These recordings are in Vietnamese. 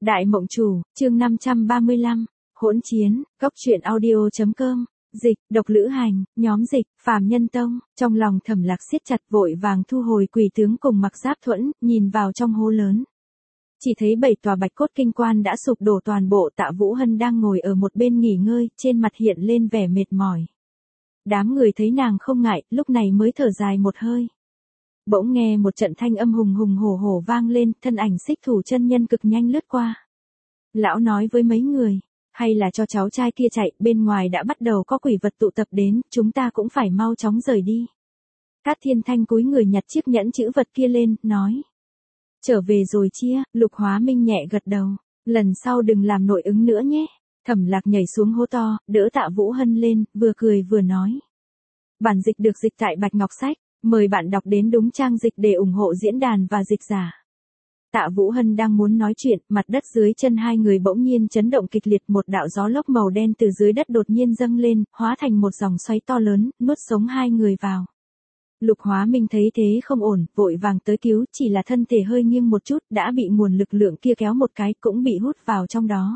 Đại Mộng Chủ, chương 535, Hỗn Chiến, Cốc truyện audio.com, dịch, độc lữ hành, nhóm dịch, Phàm Nhân Tông, trong lòng Thẩm Lạc siết chặt vội vàng thu hồi quỷ tướng cùng Mặc Giáp Thuẫn, nhìn vào trong hố lớn. Chỉ thấy 7 tòa bạch cốt kinh quan đã sụp đổ toàn bộ. Tạ Vũ Hân đang ngồi ở một bên nghỉ ngơi, trên mặt hiện lên vẻ mệt mỏi. Đám người thấy nàng không ngại, lúc này mới thở dài một hơi. Bỗng nghe một trận thanh âm hùng hùng hổ hổ vang lên, thân ảnh Xích Thủ chân nhân cực nhanh lướt qua. Lão nói với mấy người, hay là cho cháu trai kia chạy, bên ngoài đã bắt đầu có quỷ vật tụ tập đến, chúng ta cũng phải mau chóng rời đi. Cát Thiên Thanh cúi người nhặt chiếc nhẫn chữ vật kia lên, nói. Trở về rồi chia, Lục Hóa Minh nhẹ gật đầu, lần sau đừng làm nội ứng nữa nhé. Thẩm Lạc nhảy xuống hố to, đỡ Tạ Vũ Hân lên, vừa cười vừa nói. Bản dịch được dịch tại Bạch Ngọc Sách, mời bạn đọc đến đúng trang dịch để ủng hộ diễn đàn và dịch giả. Tạ Vũ Hân đang muốn nói chuyện, mặt đất dưới chân hai người bỗng nhiên chấn động kịch liệt, một đạo gió lốc màu đen từ dưới đất đột nhiên dâng lên, hóa thành một dòng xoáy to lớn, nuốt sống hai người vào. Lục Hóa Minh thấy thế không ổn, vội vàng tới cứu, chỉ là thân thể hơi nghiêng một chút, đã bị nguồn lực lượng kia kéo một cái, cũng bị hút vào trong đó.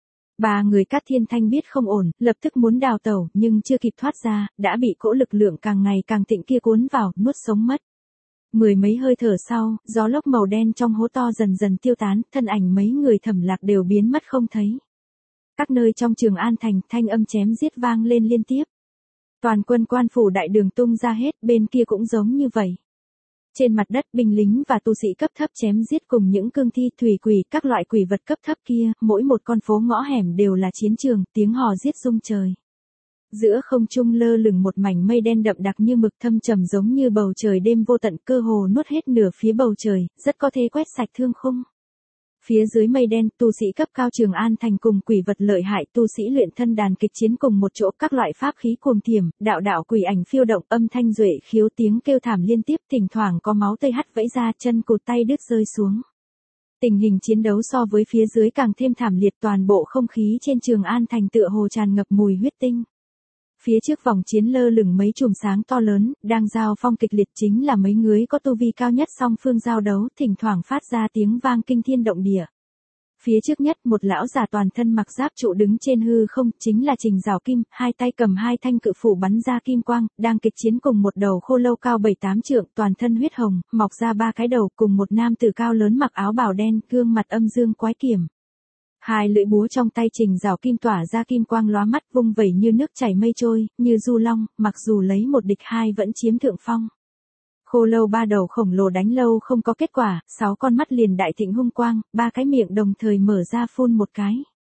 Ba người Cát Thiên Thanh biết không ổn, lập tức muốn đào tẩu, nhưng chưa kịp thoát ra, đã bị cỗ lực lượng càng ngày càng thịnh kia cuốn vào, nuốt sống mất. Mười mấy hơi thở sau, gió lốc màu đen trong hố to dần dần tiêu tán, thân ảnh mấy người Thẩm Lạc đều biến mất không thấy. Các nơi trong Trường An thành, thanh âm chém giết vang lên liên tiếp. Toàn quân quan phủ đại đường tung ra hết, bên kia cũng giống như vậy. Trên mặt đất, binh lính và tu sĩ cấp thấp chém giết cùng những cương thi, thủy quỷ, các loại quỷ vật cấp thấp kia, mỗi một con phố ngõ hẻm đều là chiến trường, tiếng hò giết rung trời. Giữa không trung lơ lửng một mảnh mây đen đậm đặc như mực, thâm trầm giống như bầu trời đêm vô tận, cơ hồ nuốt hết nửa phía bầu trời, rất có thể quét sạch thương khung. Phía dưới mây đen, tu sĩ cấp cao Trường An thành cùng quỷ vật lợi hại, tu sĩ luyện thân đàn kịch chiến cùng một chỗ, các loại pháp khí cuồng thiểm, đạo đạo quỷ ảnh phiêu động, âm thanh duệ khiếu, tiếng kêu thảm liên tiếp, thỉnh thoảng có máu tươi hắt vẫy ra, chân cụt tay đứt rơi xuống. Tình hình chiến đấu so với phía dưới càng thêm thảm liệt, toàn bộ không khí trên Trường An thành tựa hồ tràn ngập mùi huyết tinh. Phía trước vòng chiến lơ lửng mấy chùm sáng to lớn, đang giao phong kịch liệt, chính là mấy người có tu vi cao nhất song phương giao đấu, thỉnh thoảng phát ra tiếng vang kinh thiên động địa. Phía trước nhất, một lão già toàn thân mặc giáp trụ đứng trên hư không, chính là Trình Giảo Kim, hai tay cầm hai thanh cự phủ bắn ra kim quang, đang kịch chiến cùng một đầu khô lâu cao 7-8 trượng, toàn thân huyết hồng, mọc ra 3 cái đầu, cùng một nam tử cao lớn mặc áo bào đen, gương mặt âm dương quái kiểm. Hai lưỡi búa trong tay Trình Giảo Kim tỏa ra kim quang lóa mắt, vung vẩy như nước chảy mây trôi, như du long, mặc dù lấy một địch hai vẫn chiếm thượng phong. Khô lâu 3 đầu khổng lồ đánh lâu không có kết quả, 6 con mắt liền đại thịnh hung quang, 3 cái miệng đồng thời mở ra phun một cái.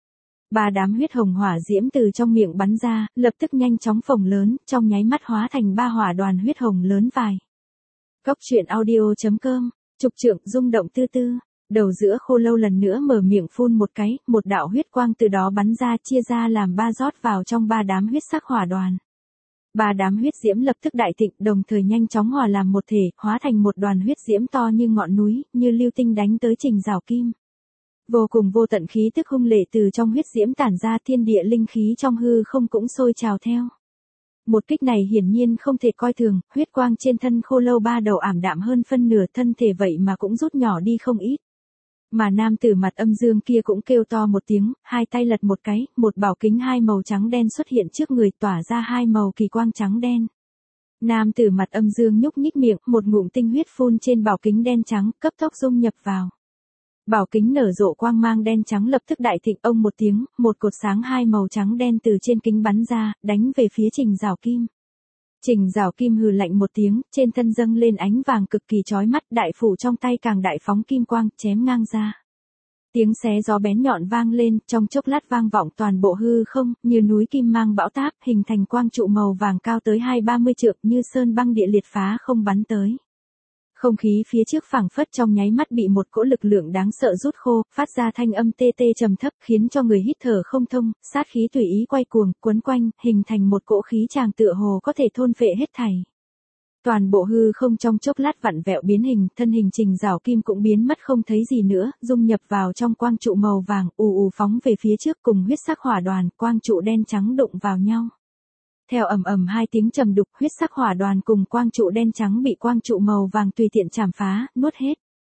3 đám huyết hồng hỏa diễm từ trong miệng bắn ra, lập tức nhanh chóng phồng lớn, trong nháy mắt hóa thành 3 hỏa đoàn huyết hồng lớn vài. Cốc truyện audio.com, trục trượng rung động tư tư. Đầu giữa khô lâu lần nữa mở miệng phun một cái, một đạo huyết quang từ đó bắn ra, chia ra làm 3 rót vào trong 3 đám huyết sắc hỏa đoàn. 3 đám huyết diễm lập tức đại thịnh, đồng thời nhanh chóng hòa làm một thể, hóa thành một đoàn huyết diễm to như ngọn núi, như lưu tinh đánh tới Trình Giảo Kim. Vô cùng vô tận khí tức hung lệ từ trong huyết diễm tản ra, thiên địa linh khí trong hư không cũng sôi trào theo. Một kích này hiển nhiên không thể coi thường, huyết quang trên thân khô lâu 3 đầu ảm đạm hơn phân nửa, thân thể vậy mà cũng rút nhỏ đi không ít. Mà nam tử mặt âm dương kia cũng kêu to một tiếng, hai tay lật một cái, một bảo kính hai màu trắng đen xuất hiện trước người, tỏa ra hai màu kỳ quang trắng đen. Nam tử mặt âm dương nhúc nhích miệng, một ngụm tinh huyết phun trên bảo kính đen trắng, cấp tốc dung nhập vào. Bảo kính nở rộ quang mang đen trắng lập tức đại thịnh, ông một tiếng, một cột sáng hai màu trắng đen từ trên kính bắn ra, đánh về phía Trình Giảo Kim. Trình Giảo Kim hừ lạnh một tiếng, trên thân dâng lên ánh vàng cực kỳ chói mắt, đại phủ trong tay càng đại phóng kim quang, chém ngang ra. Tiếng xé gió bén nhọn vang lên, trong chốc lát vang vọng toàn bộ hư không, như núi kim mang bão táp, hình thành quang trụ màu vàng cao tới 20-30 trượng, như sơn băng địa liệt phá không bắn tới. Không khí phía trước phảng phất trong nháy mắt bị một cỗ lực lượng đáng sợ rút khô, phát ra thanh âm tê tê trầm thấp, khiến cho người hít thở không thông, sát khí tùy ý quay cuồng, quấn quanh, hình thành một cỗ khí tràng tựa hồ có thể thôn phệ hết thảy. Toàn bộ hư không trong chốc lát vặn vẹo biến hình, thân hình Trình Giảo Kim cũng biến mất không thấy gì nữa, dung nhập vào trong quang trụ màu vàng, ù ù phóng về phía trước, cùng huyết sắc hỏa đoàn, quang trụ đen trắng đụng vào nhau. Theo ầm ầm hai tiếng trầm đục, huyết sắc hỏa đoàn cùng quang trụ đen trắng bị quang trụ màu vàng tùy tiện chảm phá, nuốt hết.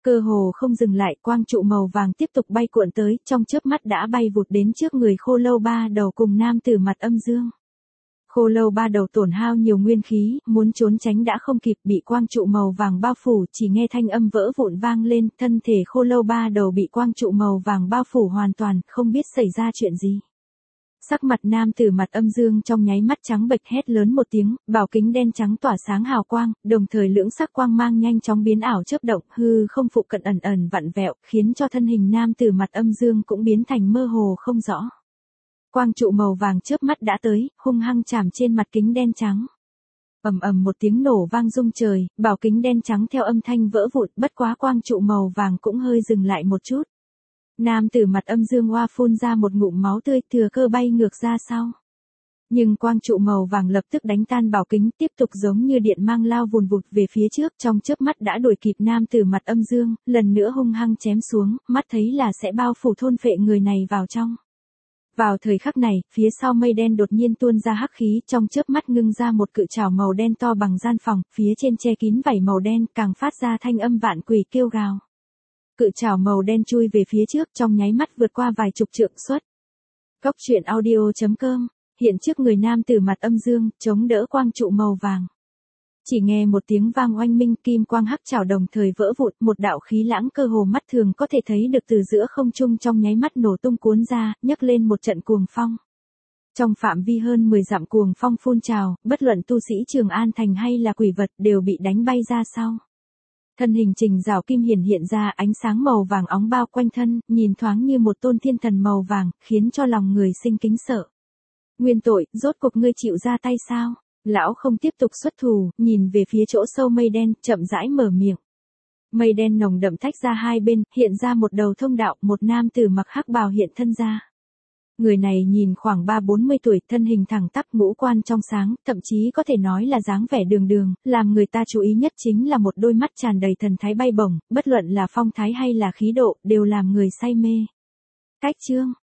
Cơ hồ không dừng lại, quang trụ màu vàng tiếp tục bay cuộn tới, trong chớp mắt đã bay vụt đến trước người Khô Lâu Ba Đầu cùng nam tử mặt âm dương. Khô Lâu Ba Đầu tổn hao nhiều nguyên khí, muốn trốn tránh đã không kịp, bị quang trụ màu vàng bao phủ, chỉ nghe thanh âm vỡ vụn vang lên, thân thể Khô Lâu Ba Đầu bị quang trụ màu vàng bao phủ hoàn toàn, không biết xảy ra chuyện gì. Sắc mặt nam tử mặt âm dương trong nháy mắt trắng bệch, hét lớn một tiếng, bảo kính đen trắng tỏa sáng hào quang, đồng thời lưỡng sắc quang mang nhanh chóng biến ảo chớp động, hư không phụ cận ẩn ẩn vặn vẹo, khiến cho thân hình nam tử mặt âm dương cũng biến thành mơ hồ không rõ. Quang trụ màu vàng chớp mắt đã tới, hung hăng chạm trên mặt kính đen trắng. Ầm ầm một tiếng nổ vang rung trời, bảo kính đen trắng theo âm thanh vỡ vụn, bất quá quang trụ màu vàng cũng hơi dừng lại một chút. Nam tử mặt âm dương oa phun ra một ngụm máu tươi, thừa cơ bay ngược ra sau. Nhưng quang trụ màu vàng lập tức đánh tan bảo kính, tiếp tục giống như điện mang lao vùn vụt về phía trước, trong chớp mắt đã đuổi kịp nam tử mặt âm dương, lần nữa hung hăng chém xuống, mắt thấy là sẽ bao phủ thôn phệ người này vào trong. Vào thời khắc này, phía sau mây đen đột nhiên tuôn ra hắc khí, trong chớp mắt ngưng ra một cự trảo màu đen to bằng gian phòng, phía trên che kín vảy màu đen, càng phát ra thanh âm vạn quỷ kêu gào. Cự trảo màu đen chui về phía trước, trong nháy mắt vượt qua vài chục trượng xuất. Góc truyện audio.com, hiện trước người nam tử mặt âm dương, chống đỡ quang trụ màu vàng. Chỉ nghe một tiếng vang oanh minh, kim quang hắc trảo đồng thời vỡ vụn, một đạo khí lãng cơ hồ mắt thường có thể thấy được từ giữa không trung trong nháy mắt nổ tung cuốn ra, nhấc lên một trận cuồng phong. Trong phạm vi hơn 10 dặm cuồng phong phun trào, bất luận tu sĩ Trường An Thành hay là quỷ vật đều bị đánh bay ra sau. Thân hình Trình Giảo Kim hiện ra, ánh sáng màu vàng óng bao quanh thân, nhìn thoáng như một tôn thiên thần màu vàng, khiến cho lòng người sinh kính sợ. Nguyên tội, rốt cuộc ngươi chịu ra tay sao? Lão không tiếp tục xuất thủ, nhìn về phía chỗ sâu mây đen, chậm rãi mở miệng. Mây đen nồng đậm tách ra hai bên, hiện ra một đầu thông đạo, một nam tử mặc hắc bào hiện thân ra. Người này nhìn khoảng 30-40 tuổi, thân hình thẳng tắp, ngũ quan trong sáng, thậm chí có thể nói là dáng vẻ đường đường, làm người ta chú ý nhất chính là một đôi mắt tràn đầy thần thái bay bổng, bất luận là phong thái hay là khí độ, đều làm người say mê. Cách chương